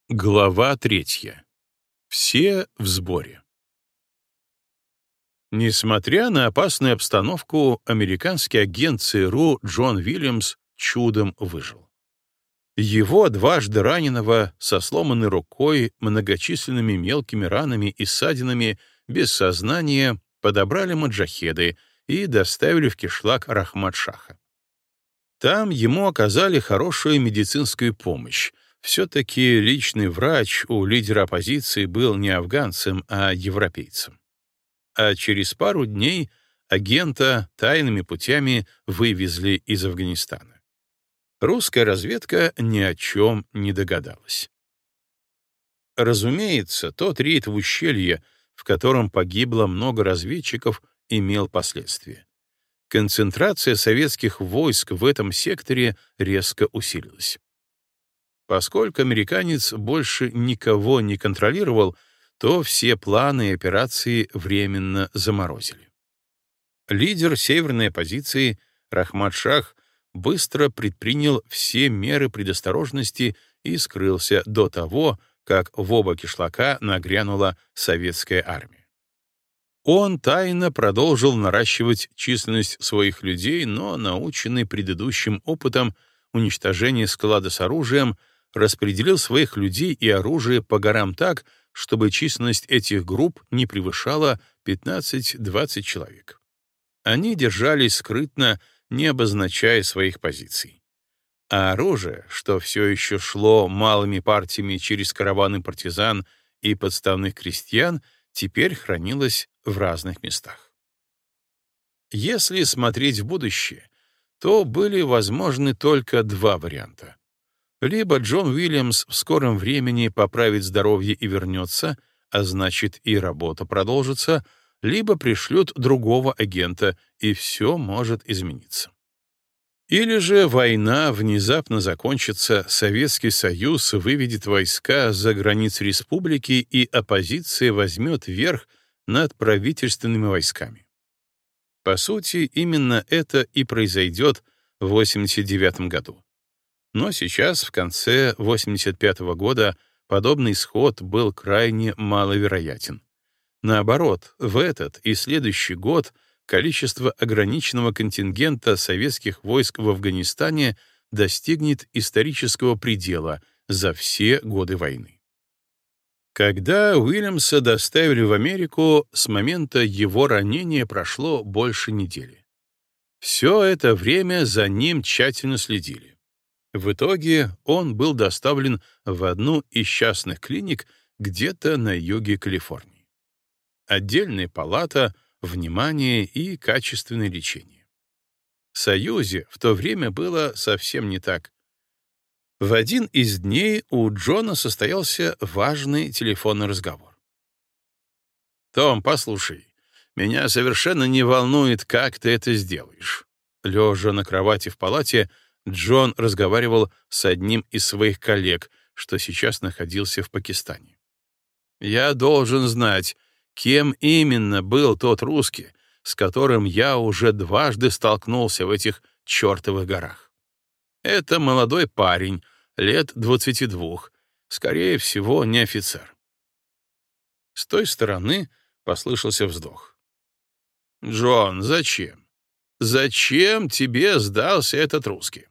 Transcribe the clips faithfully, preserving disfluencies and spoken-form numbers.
Глава третья. Все в сборе. Несмотря на опасную обстановку, американский агент ЦРУ Джон Уильямс чудом выжил. Его, дважды раненого, со сломанной рукой, многочисленными мелкими ранами и ссадинами, без сознания, подобрали маджахеды и доставили в кишлак Рахмат-Шаха. Там ему оказали хорошую медицинскую помощь. Все-таки личный врач у лидера оппозиции был не афганцем, а европейцем. А через пару дней агента тайными путями вывезли из Афганистана. Русская разведка ни о чем не догадалась. Разумеется, тот рейд в ущелье, в котором погибло много разведчиков, имел последствия. Концентрация советских войск в этом секторе резко усилилась. Поскольку американец больше никого не контролировал, то все планы и операции временно заморозили. Лидер северной оппозиции Рахмат-Шах быстро предпринял все меры предосторожности и скрылся до того, как в оба кишлака нагрянула советская армия. Он тайно продолжил наращивать численность своих людей, но, наученный предыдущим опытом уничтожения склада с оружием, распределил своих людей и оружие по горам так, чтобы численность этих групп не превышала пятнадцать-двадцать человек. Они держались скрытно, не обозначая своих позиций. А оружие, что все еще шло малыми партиями через караваны партизан и подставных крестьян, теперь хранилось в разных местах. Если смотреть в будущее, то были возможны только два варианта. Либо Джон Уильямс в скором времени поправит здоровье и вернется, а значит и работа продолжится, либо пришлют другого агента, и все может измениться. Или же война внезапно закончится, Советский Союз выведет войска за границы республики, и оппозиция возьмет верх над правительственными войсками. По сути, именно это и произойдет в восемьдесят девятом году. Но сейчас, в конце восемьдесят пятого года, подобный исход был крайне маловероятен. Наоборот, в этот и следующий год количество ограниченного контингента советских войск в Афганистане достигнет исторического предела за все годы войны. Когда Уильямса доставили в Америку, с момента его ранения прошло больше недели. Все это время за ним тщательно следили. В итоге он был доставлен в одну из частных клиник где-то на юге Калифорнии. Отдельная палата, внимание и качественное лечение. В Союзе в то время было совсем не так. В один из дней у Джона состоялся важный телефонный разговор. «Том, послушай, меня совершенно не волнует, как ты это сделаешь». Лежа на кровати в палате, Джон разговаривал с одним из своих коллег, что сейчас находился в Пакистане. «Я должен знать, кем именно был тот русский, с которым я уже дважды столкнулся в этих чертовых горах. Это молодой парень, лет двадцати двух, скорее всего, не офицер». С той стороны послышался вздох. «Джон, зачем? Зачем тебе сдался этот русский?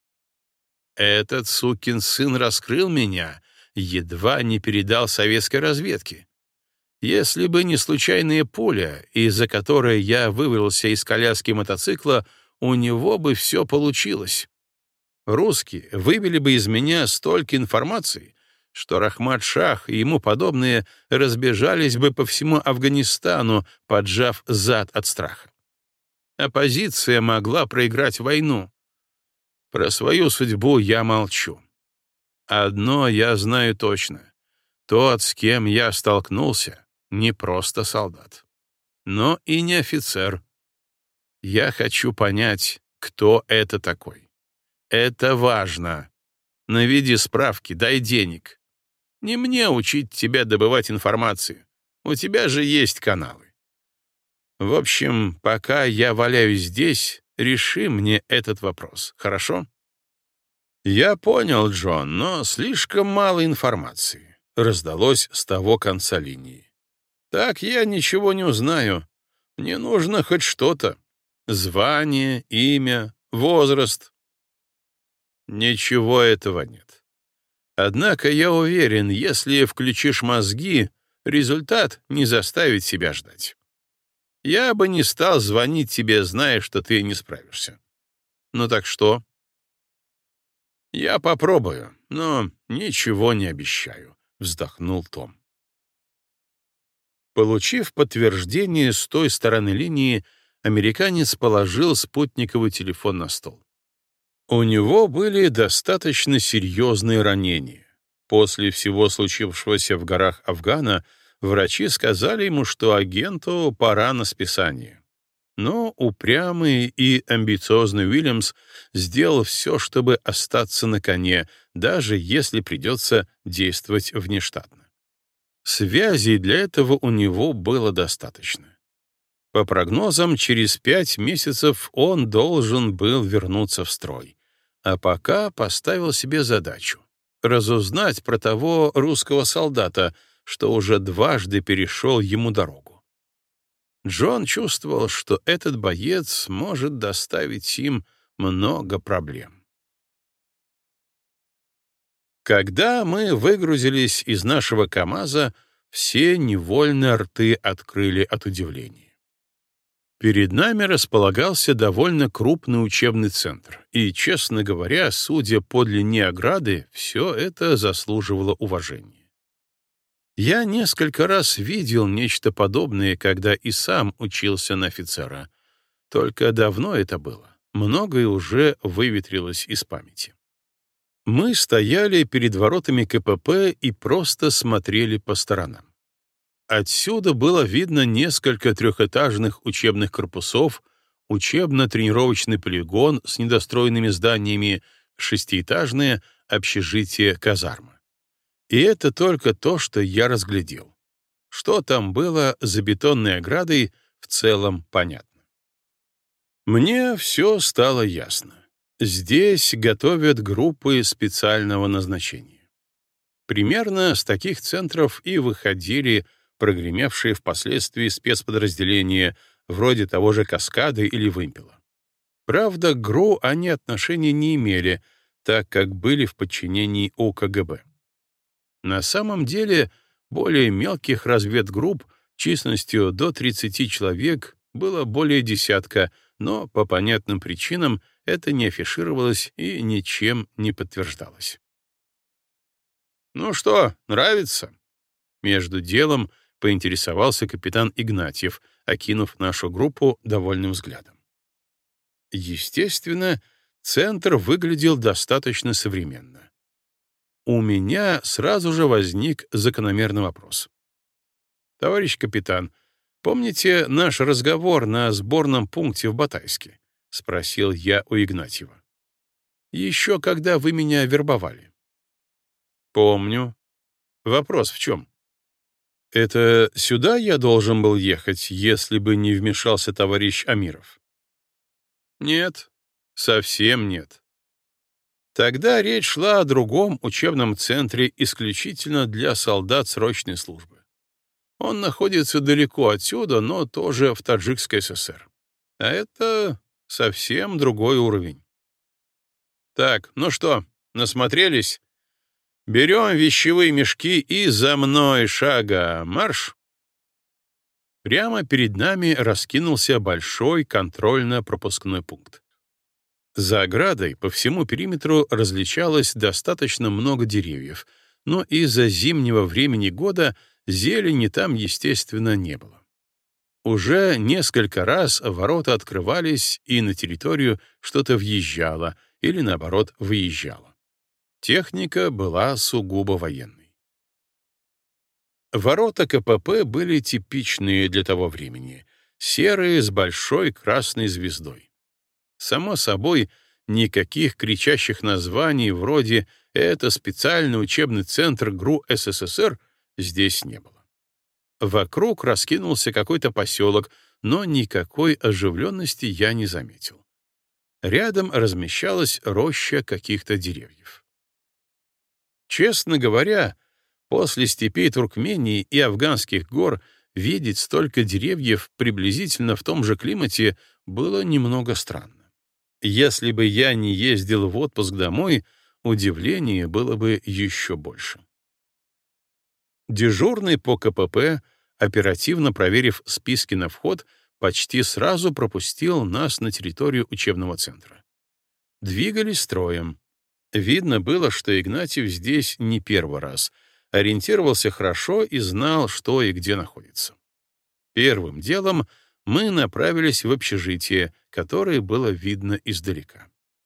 Этот сукин сын раскрыл меня, едва не передал советской разведке. Если бы не случайная пуля, из-за которой я вывалился из коляски мотоцикла, у него бы все получилось. Русские вывели бы из меня столько информации, что Рахмат-Шах и ему подобные разбежались бы по всему Афганистану, поджав зад от страха. Оппозиция могла проиграть войну. Про свою судьбу я молчу. Одно я знаю точно. Тот, с кем я столкнулся, не просто солдат, но и не офицер. Я хочу понять, кто это такой. Это важно. Наведи справки, дай денег. Не мне учить тебя добывать информацию. У тебя же есть каналы. В общем, пока я валяюсь здесь, реши мне этот вопрос, хорошо?» «Я понял, Джон, но слишком мало информации», — раздалось с того конца линии. «Так я ничего не узнаю. Мне нужно хоть что-то. Звание, имя, возраст». «Ничего этого нет. Однако я уверен, если включишь мозги, результат не заставит себя ждать. Я бы не стал звонить тебе, зная, что ты не справишься. Ну так что?» «Я попробую, но ничего не обещаю», — вздохнул Том. Получив подтверждение с той стороны линии, американец положил спутниковый телефон на стол. У него были достаточно серьезные ранения. После всего случившегося в горах Афгана врачи сказали ему, что агенту пора на списание. Но упрямый и амбициозный Уильямс сделал все, чтобы остаться на коне, даже если придется действовать внештатно. Связей для этого у него было достаточно. По прогнозам, через пять месяцев он должен был вернуться в строй, а пока поставил себе задачу — разузнать про того русского солдата, что уже дважды перешел ему дорогу. Джон чувствовал, что этот боец может доставить им много проблем. Когда мы выгрузились из нашего КамАЗа, все невольно рты открыли от удивления. Перед нами располагался довольно крупный учебный центр, и, честно говоря, судя по длине ограды, все это заслуживало уважения. Я несколько раз видел нечто подобное, когда и сам учился на офицера. Только давно это было. Многое уже выветрилось из памяти. Мы стояли перед воротами КПП и просто смотрели по сторонам. Отсюда было видно несколько трехэтажных учебных корпусов, учебно-тренировочный полигон с недостроенными зданиями, шестиэтажное общежитие-казарма. И это только то, что я разглядел. Что там было за бетонной оградой, в целом понятно. Мне все стало ясно. Здесь готовят группы специального назначения. Примерно с таких центров и выходили прогремевшие впоследствии спецподразделения, вроде того же «Каскады» или «Вымпела». Правда, к ГРУ они отношения не имели, так как были в подчинении у КГБ. На самом деле, более мелких разведгрупп численностью до тридцати человек было более десятка, но по понятным причинам это не афишировалось и ничем не подтверждалось. «Ну что, нравится?» Между делом поинтересовался капитан Игнатьев, окинув нашу группу довольным взглядом. Естественно, центр выглядел достаточно современно. У меня сразу же возник закономерный вопрос. «Товарищ капитан, помните наш разговор на сборном пункте в Батайске?» — спросил я у Игнатьева. «Еще когда вы меня вербовали». «Помню. Вопрос в чем?» «Это сюда я должен был ехать, если бы не вмешался товарищ Амиров?» «Нет, совсем нет. Тогда речь шла о другом учебном центре исключительно для солдат срочной службы. Он находится далеко отсюда, но тоже в Таджикской ССР. А это совсем другой уровень. Так, ну что, насмотрелись? Берем вещевые мешки и за мной шага марш!» Прямо перед нами раскинулся большой контрольно-пропускной пункт. За оградой по всему периметру различалось достаточно много деревьев, но из-за зимнего времени года зелени там, естественно, не было. Уже несколько раз ворота открывались, и на территорию что-то въезжало или, наоборот, выезжало. Техника была сугубо военной. Ворота КПП были типичные для того времени, серые с большой красной звездой. Само собой, никаких кричащих названий вроде «это специальный учебный центр ГРУ СССР» здесь не было. Вокруг раскинулся какой-то поселок, но никакой оживленности я не заметил. Рядом размещалась роща каких-то деревьев. Честно говоря, после степей Туркмении и афганских гор видеть столько деревьев приблизительно в том же климате было немного странно. Если бы я не ездил в отпуск домой, удивление было бы еще больше. Дежурный по ка пэ пэ, оперативно проверив списки на вход, почти сразу пропустил нас на территорию учебного центра. Двигались строем. Видно было, что Игнатьев здесь не первый раз, ориентировался хорошо и знал, что и где находится. Первым делом мы направились в общежитие, которое было видно издалека.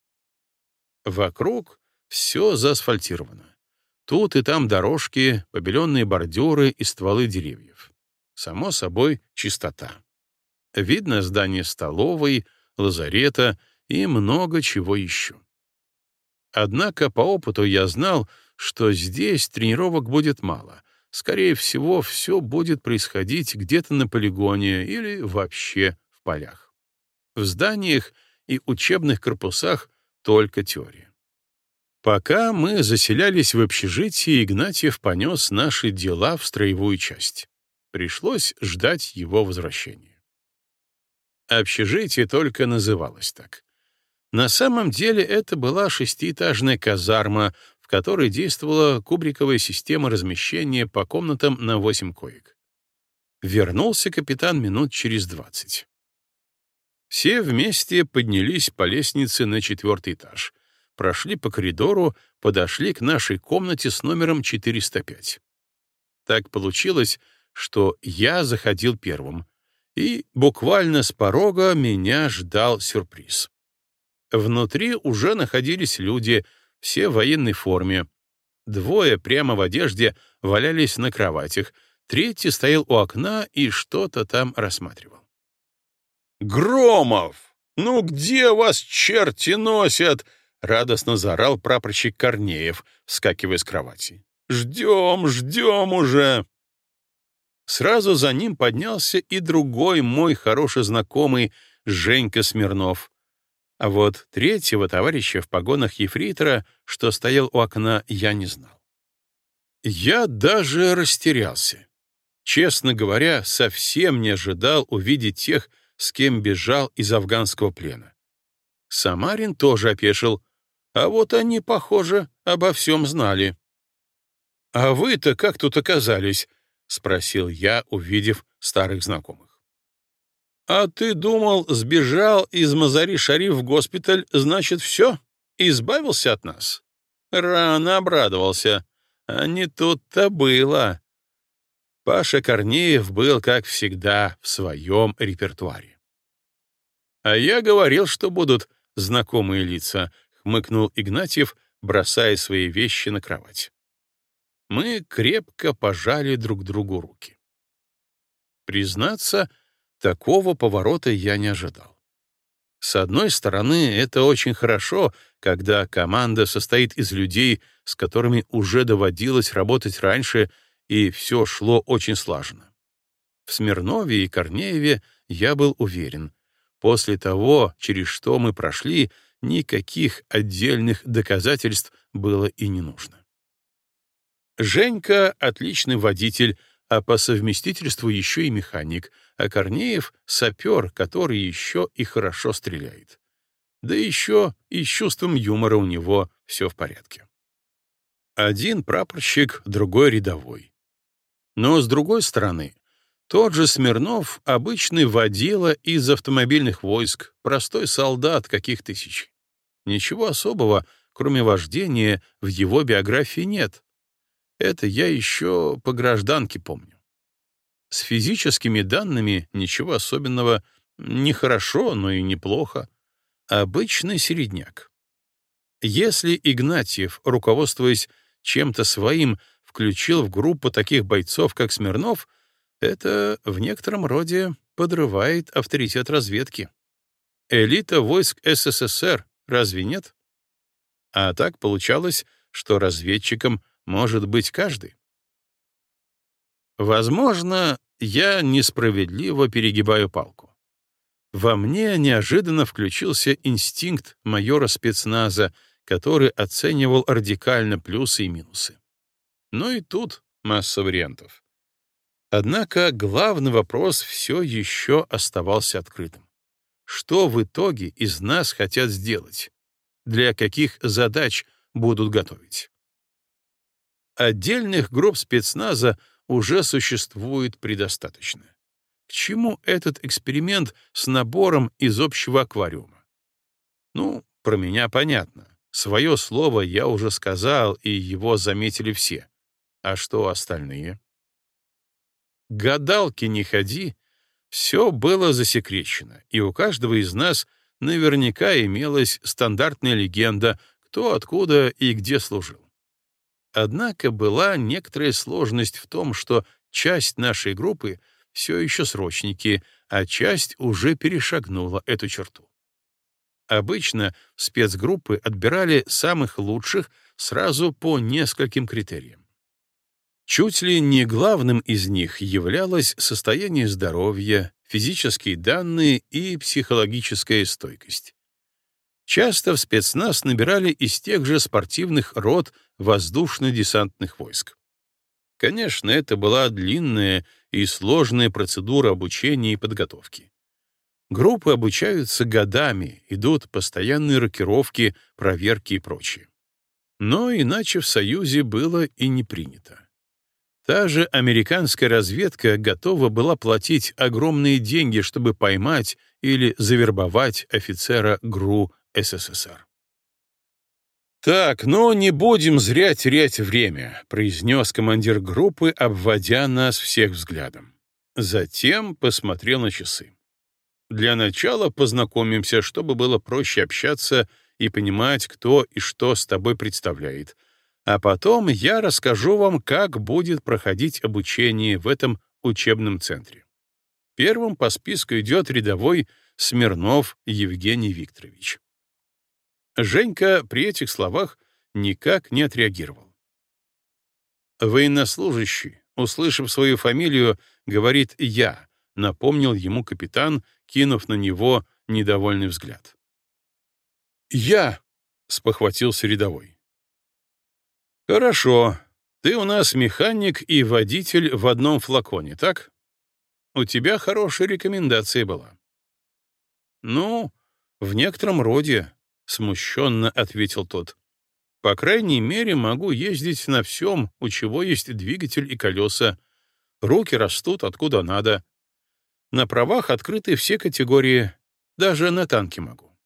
Вокруг все заасфальтировано. Тут и там дорожки, побеленные бордюры и стволы деревьев. Само собой, чистота. Видно здание столовой, лазарета и много чего еще. Однако по опыту я знал, что здесь тренировок будет мало. Скорее всего, все будет происходить где-то на полигоне или вообще в полях. В зданиях и учебных корпусах только теория. Пока мы заселялись в общежитие, Игнатьев понес наши дела в строевую часть. Пришлось ждать его возвращения. Общежитие только называлось так. На самом деле это была шестиэтажная казарма, в которой действовала кубриковая система размещения по комнатам на восемь коек. Вернулся капитан минут через двадцать. Все вместе поднялись по лестнице на четвертый этаж, прошли по коридору, подошли к нашей комнате с номером четыреста пять. Так получилось, что я заходил первым, и буквально с порога меня ждал сюрприз. Внутри уже находились люди, все в военной форме. Двое прямо в одежде валялись на кроватях, третий стоял у окна и что-то там рассматривал. «Громов! Ну где вас черти носят?» — радостно заорал прапорщик Корнеев, вскакивая с кровати. «Ждем, ждем уже!» Сразу за ним поднялся и другой мой хороший знакомый Женька Смирнов. А вот третьего товарища в погонах ефрейтора, что стоял у окна, я не знал. Я даже растерялся. Честно говоря, совсем не ожидал увидеть тех, с кем бежал из афганского плена. Самарин тоже опешил, а вот они, похоже, обо всем знали. «А вы-то как тут оказались?» — спросил я, увидев старых знакомых. «А ты думал, сбежал из Мазари-Шариф в госпиталь, значит, все? Избавился от нас?» Рано обрадовался. А не тут-то было. Паша Корнеев был, как всегда, в своем репертуаре. «А я говорил, что будут знакомые лица», — хмыкнул Игнатьев, бросая свои вещи на кровать. Мы крепко пожали друг другу руки. Признаться, такого поворота я не ожидал. С одной стороны, это очень хорошо, когда команда состоит из людей, с которыми уже доводилось работать раньше, и все шло очень слаженно. В Смирнове и Корнееве я был уверен. После того, через что мы прошли, никаких отдельных доказательств было и не нужно. Женька — отличный водитель, а по совместительству еще и механик, а Корнеев — сапер, который еще и хорошо стреляет. Да еще и с чувством юмора у него все в порядке. Один прапорщик, другой рядовой. Но, с другой стороны, тот же Смирнов — обычный водила из автомобильных войск, простой солдат каких тысяч. Ничего особого, кроме вождения, в его биографии нет. Это я еще по гражданке помню. С физическими данными ничего особенного, не хорошо, но и неплохо. Обычный середняк. Если Игнатьев, руководствуясь чем-то своим, включил в группу таких бойцов, как Смирнов, это в некотором роде подрывает авторитет разведки. Элита войск эс эс эс эр, разве нет? А так получалось, что разведчиком может быть каждый. Возможно, я несправедливо перегибаю палку. Во мне неожиданно включился инстинкт майора спецназа, который оценивал радикально плюсы и минусы. Но и тут масса вариантов. Однако главный вопрос все еще оставался открытым. Что в итоге из нас хотят сделать? Для каких задач будут готовить? Отдельных групп спецназа уже существует предостаточно. К чему этот эксперимент с набором из общего аквариума? Ну, про меня понятно. Свое слово я уже сказал, и его заметили все. А что остальные? Гадалки не ходи, все было засекречено, и у каждого из нас наверняка имелась стандартная легенда, кто откуда и где служил. Однако была некоторая сложность в том, что часть нашей группы все еще срочники, а часть уже перешагнула эту черту. Обычно спецгруппы отбирали самых лучших сразу по нескольким критериям. Чуть ли не главным из них являлось состояние здоровья, физические данные и психологическая стойкость. Часто в спецназ набирали из тех же спортивных рот воздушно-десантных войск. Конечно, это была длинная и сложная процедура обучения и подготовки. Группы обучаются годами, идут постоянные рокировки, проверки и прочее. Но иначе в Союзе было и не принято. Та же американская разведка готова была платить огромные деньги, чтобы поймать или завербовать офицера ГРУ СССР. «Так, ну не будем зря терять время», — произнес командир группы, обводя нас всех взглядом. Затем посмотрел на часы. «Для начала познакомимся, чтобы было проще общаться и понимать, кто и что с тобой представляет. А потом я расскажу вам, как будет проходить обучение в этом учебном центре. Первым по списку идет рядовой Смирнов Евгений Викторович». Женька при этих словах никак не отреагировал. «Военнослужащий, услышав свою фамилию, говорит «я», — напомнил ему капитан, кинув на него недовольный взгляд. «Я», — спохватился рядовой. «Хорошо, ты у нас механик и водитель в одном флаконе, так? У тебя хорошая рекомендация была». «Ну, в некотором роде», — смущенно ответил тот. «По крайней мере, могу ездить на всем, у чего есть двигатель и колеса. Руки растут откуда надо. На правах открыты все категории, даже на танке могу».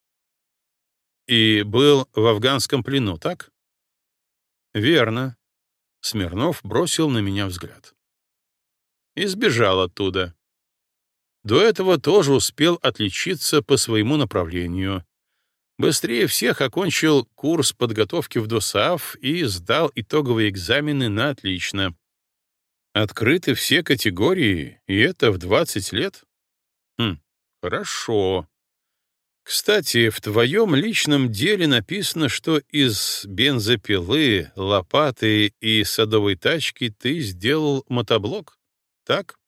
«И был в афганском плену, так?» «Верно». Смирнов бросил на меня взгляд. «И сбежал оттуда. До этого тоже успел отличиться по своему направлению. Быстрее всех окончил курс подготовки в ДОСААФ и сдал итоговые экзамены на отлично. Открыты все категории, и это в двадцать лет? Хм, хорошо. Кстати, в твоем личном деле написано, что из бензопилы, лопаты и садовой тачки ты сделал мотоблок, так?»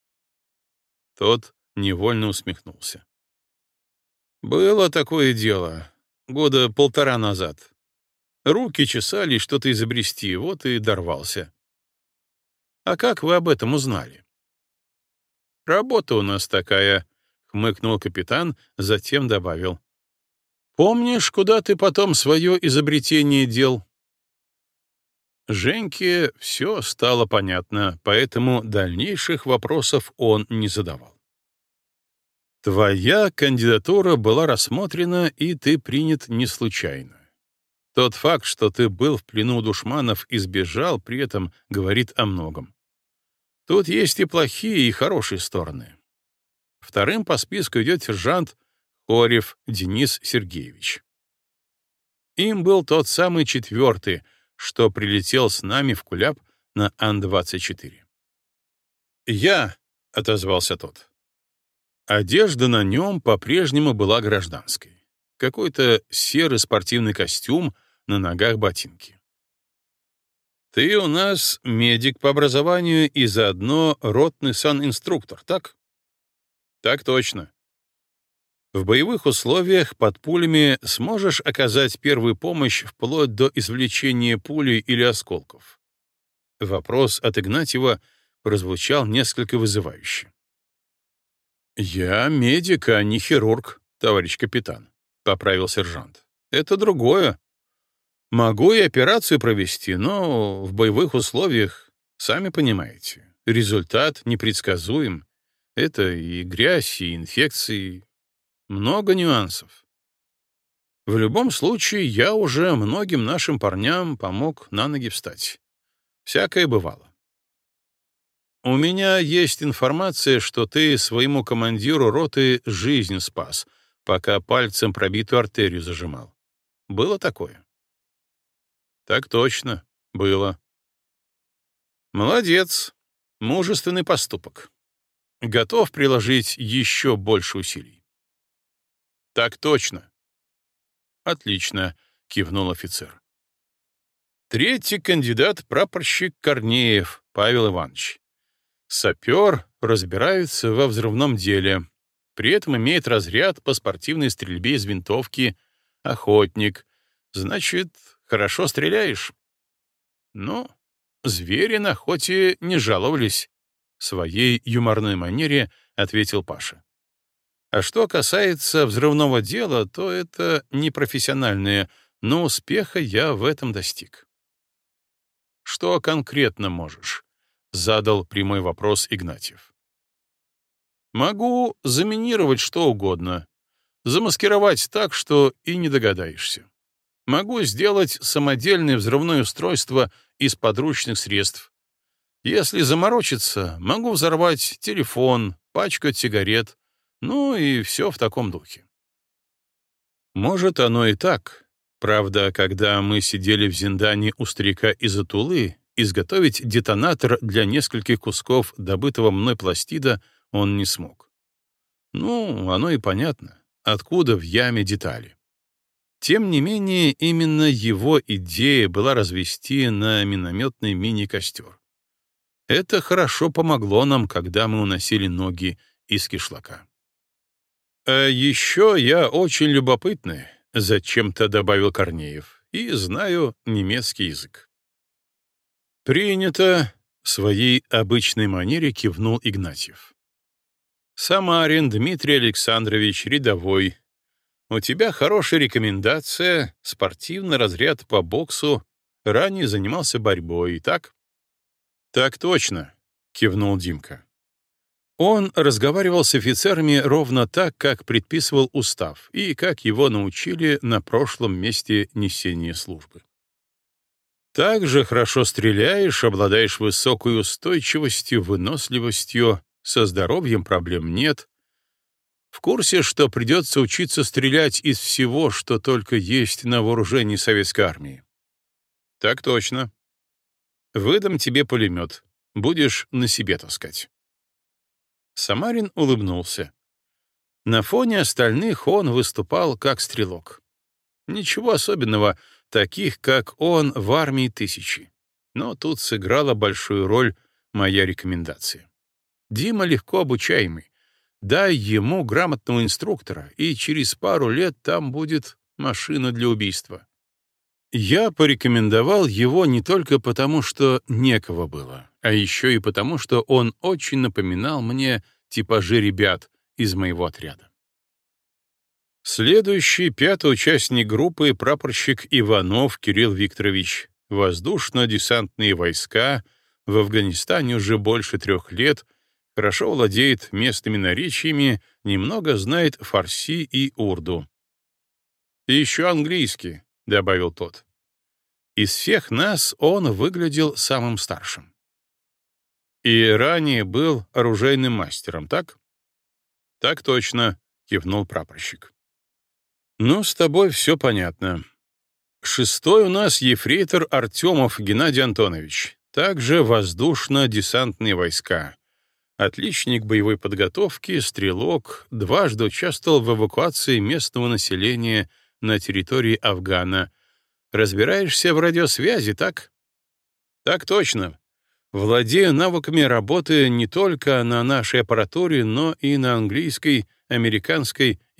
Тот невольно усмехнулся. «Было такое дело. Года полтора назад. Руки чесали что-то изобрести, вот и дорвался». «А как вы об этом узнали?» «Работа у нас такая», — хмыкнул капитан, затем добавил. «Помнишь, куда ты потом свое изобретение дел?» Женьке все стало понятно, поэтому дальнейших вопросов он не задавал. «Твоя кандидатура была рассмотрена, и ты принят не случайно. Тот факт, что ты был в плену у душманов и сбежал при этом, говорит о многом. Тут есть и плохие, и хорошие стороны. Вторым по списку идет сержант Хорев Денис Сергеевич. Им был тот самый четвертый, что прилетел с нами в Куляб на Ан двадцать четыре. «Я», — отозвался тот. Одежда на нем по-прежнему была гражданской. Какой-то серый спортивный костюм, на ногах ботинки. «Ты у нас медик по образованию и заодно ротный санинструктор, так?» «Так точно». В боевых условиях под пулями сможешь оказать первую помощь вплоть до извлечения пули или осколков? Вопрос от Игнатьева прозвучал несколько вызывающе. «Я медик, а не хирург, товарищ капитан», — поправил сержант. «Это другое. Могу и операцию провести, но в боевых условиях, сами понимаете, результат непредсказуем. Это и грязь, и инфекции, много нюансов. В любом случае, я уже многим нашим парням помог на ноги встать. Всякое бывало. У меня есть информация, что ты своему командиру роты жизнь спас, пока пальцем пробитую артерию зажимал. Было такое?» «Так точно, было». «Молодец. Мужественный поступок. Готов приложить еще больше усилий?» «Так точно». «Отлично», — кивнул офицер. Третий кандидат — прапорщик Корнеев Павел Иванович. Сапер, разбирается во взрывном деле. При этом имеет разряд по спортивной стрельбе из винтовки. Охотник. Значит, хорошо стреляешь? Ну, звери на охоте не жаловались. В своей юморной манере ответил Паша. А что касается взрывного дела, то это непрофессиональное, но успеха я в этом достиг. Что конкретно можешь? Задал прямой вопрос Игнатьев. Могу заминировать что угодно, замаскировать так, что и не догадаешься. Могу сделать самодельное взрывное устройство из подручных средств. Если заморочиться, могу взорвать телефон, пачку от сигарет, ну и все в таком духе. Может, оно и так. Правда, когда мы сидели в Зиндане у старика из Атулы, изготовить детонатор для нескольких кусков добытого мной пластида он не смог. Ну, оно и понятно, откуда в яме детали. Тем не менее, именно его идея была развести на минометный мини-костер. Это хорошо помогло нам, когда мы уносили ноги из кишлака. «А еще я очень любопытный», — зачем-то добавил Корнеев, «и знаю немецкий язык». «Принято», — в своей обычной манере кивнул Игнатьев. «Самарин Дмитрий Александрович, рядовой. У тебя хорошая рекомендация, спортивный разряд по боксу, ранее занимался борьбой, так?» «Так точно», — кивнул Димка. Он разговаривал с офицерами ровно так, как предписывал устав и как его научили на прошлом месте несения службы. Также хорошо стреляешь, обладаешь высокой устойчивостью, выносливостью, со здоровьем проблем нет. В курсе, что придется учиться стрелять из всего, что только есть на вооружении советской армии? Так точно. Выдам тебе пулемет. Будешь на себе таскать. Самарин улыбнулся. На фоне остальных он выступал как стрелок. Ничего особенного, таких, как он, в армии тысячи. Но тут сыграла большую роль моя рекомендация. Дима легко обучаемый. Дай ему грамотного инструктора, и через пару лет там будет машина для убийства. Я порекомендовал его не только потому, что некого было, а еще и потому, что он очень напоминал мне типажи ребят из моего отряда. Следующий, пятый участник группы, прапорщик Иванов Кирилл Викторович, воздушно-десантные войска, в Афганистане уже больше трех лет, хорошо владеет местными наречиями, немного знает фарси и урду. «И еще английский», — добавил тот. Из всех нас он выглядел самым старшим. «И ранее был оружейным мастером, так?» «Так точно», — кивнул прапорщик. «Ну, с тобой все понятно. Шестой у нас ефрейтор Артемов Геннадий Антонович, также воздушно-десантные войска. Отличник боевой подготовки, стрелок, дважды участвовал в эвакуации местного населения на территории Афгана. Разбираешься в радиосвязи, так?» «Так точно. Владею навыками работы не только на нашей аппаратуре, но и на английской, американской и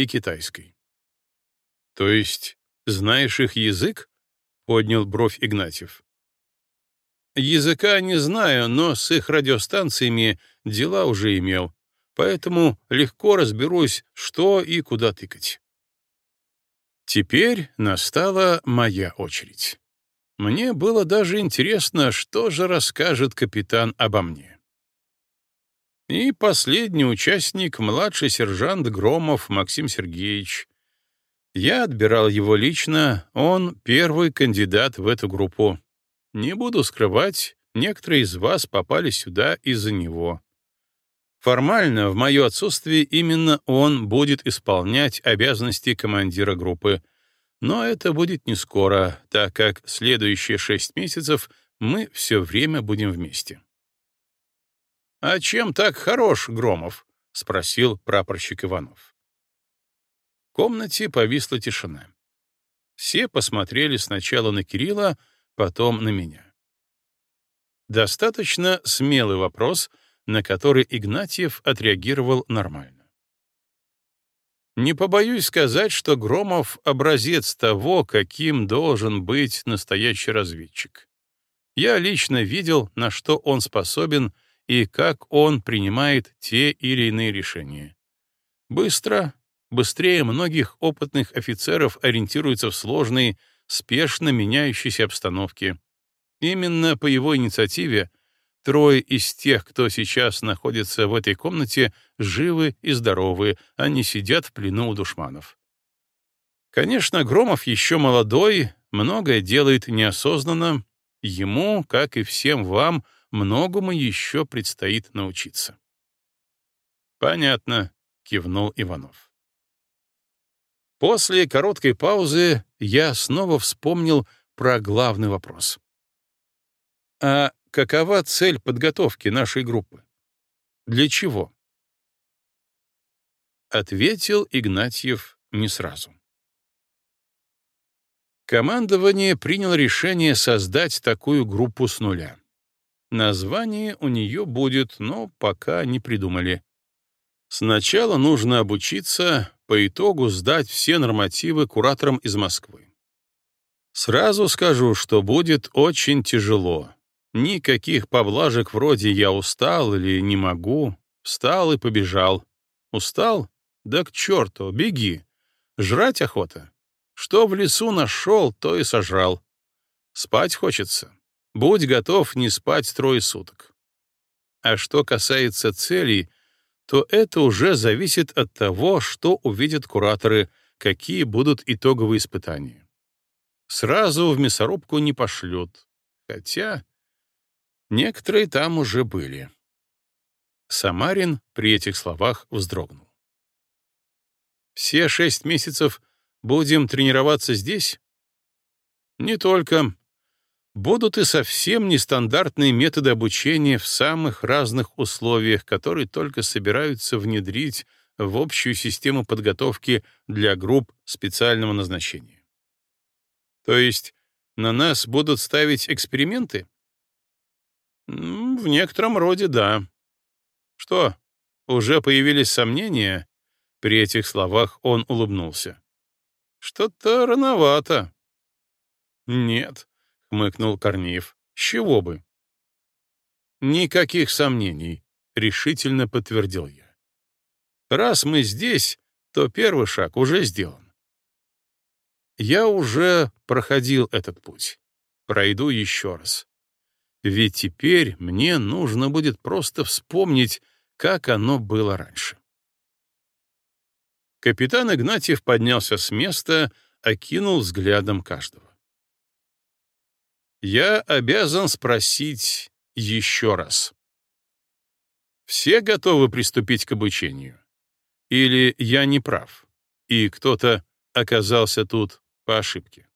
и китайской. То есть знаешь их язык? Поднял бровь Игнатьев. Языка не знаю, но с их радиостанциями дела уже имел, поэтому легко разберусь, что и куда тыкать. Теперь настала моя очередь. Мне было даже интересно, что же расскажет капитан обо мне. И последний участник — младший сержант Громов Максим Сергеевич. Я отбирал его лично, он первый кандидат в эту группу. Не буду скрывать, некоторые из вас попали сюда из-за него. Формально, в мое отсутствие, именно он будет исполнять обязанности командира группы. Но это будет не скоро, так как следующие шесть месяцев мы все время будем вместе. «А чем так хорош Громов?» — спросил прапорщик Иванов. В комнате повисла тишина. Все посмотрели сначала на Кирилла, потом на меня. Достаточно смелый вопрос, на который Игнатьев отреагировал нормально. Не побоюсь сказать, что Громов — образец того, каким должен быть настоящий разведчик. Я лично видел, на что он способен и как он принимает те или иные решения. Быстро, быстрее многих опытных офицеров ориентируется в сложной, спешно меняющейся обстановке. Именно по его инициативе трое из тех, кто сейчас находится в этой комнате, живы и здоровы, а не сидят в плену у душманов. Конечно, Громов еще молодой, многое делает неосознанно. Ему, как и всем вам, многому еще предстоит научиться. «Понятно», — кивнул Иванов. После короткой паузы я снова вспомнил про главный вопрос. А какова цель подготовки нашей группы? Для чего? Ответил Игнатьев не сразу. Командование приняло решение создать такую группу с нуля. Название у нее будет, но пока не придумали. Сначала нужно обучиться, по итогу сдать все нормативы кураторам из Москвы. Сразу скажу, что будет очень тяжело. Никаких поблажек вроде «я устал» или «не могу». Встал и побежал. Устал? Да к черту, беги. Жрать охота. Что в лесу нашел, то и сожрал. Спать хочется. Будь готов не спать трое суток. А что касается целей, то это уже зависит от того, что увидят кураторы, какие будут итоговые испытания. Сразу в мясорубку не пошлют. Хотя некоторые там уже были. Самарин при этих словах вздрогнул. «Все шесть месяцев будем тренироваться здесь?» «Не только. Будут и совсем нестандартные методы обучения в самых разных условиях, которые только собираются внедрить в общую систему подготовки для групп специального назначения». «То есть на нас будут ставить эксперименты?» «В некотором роде, да». «Что, уже появились сомнения?» При этих словах он улыбнулся. «Что-то рановато». «Нет», — хмыкнул Корнеев. «С чего бы?» «Никаких сомнений», — решительно подтвердил я. «Раз мы здесь, то первый шаг уже сделан. Я уже проходил этот путь. Пройду еще раз. Ведь теперь мне нужно будет просто вспомнить, как оно было раньше». Капитан Игнатьев поднялся с места, окинул взглядом каждого. «Я обязан спросить еще раз. Все готовы приступить к обучению? Или я не прав, и кто-то оказался тут по ошибке?»